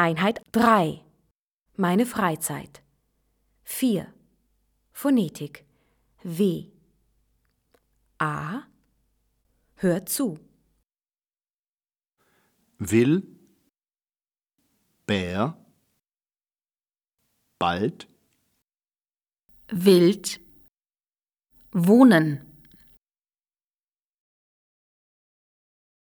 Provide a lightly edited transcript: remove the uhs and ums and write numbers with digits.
Einheit 3. Meine Freizeit. 4. Phonetik. W. A. Hör zu. Will, Bär, bald, Wild, wohnen.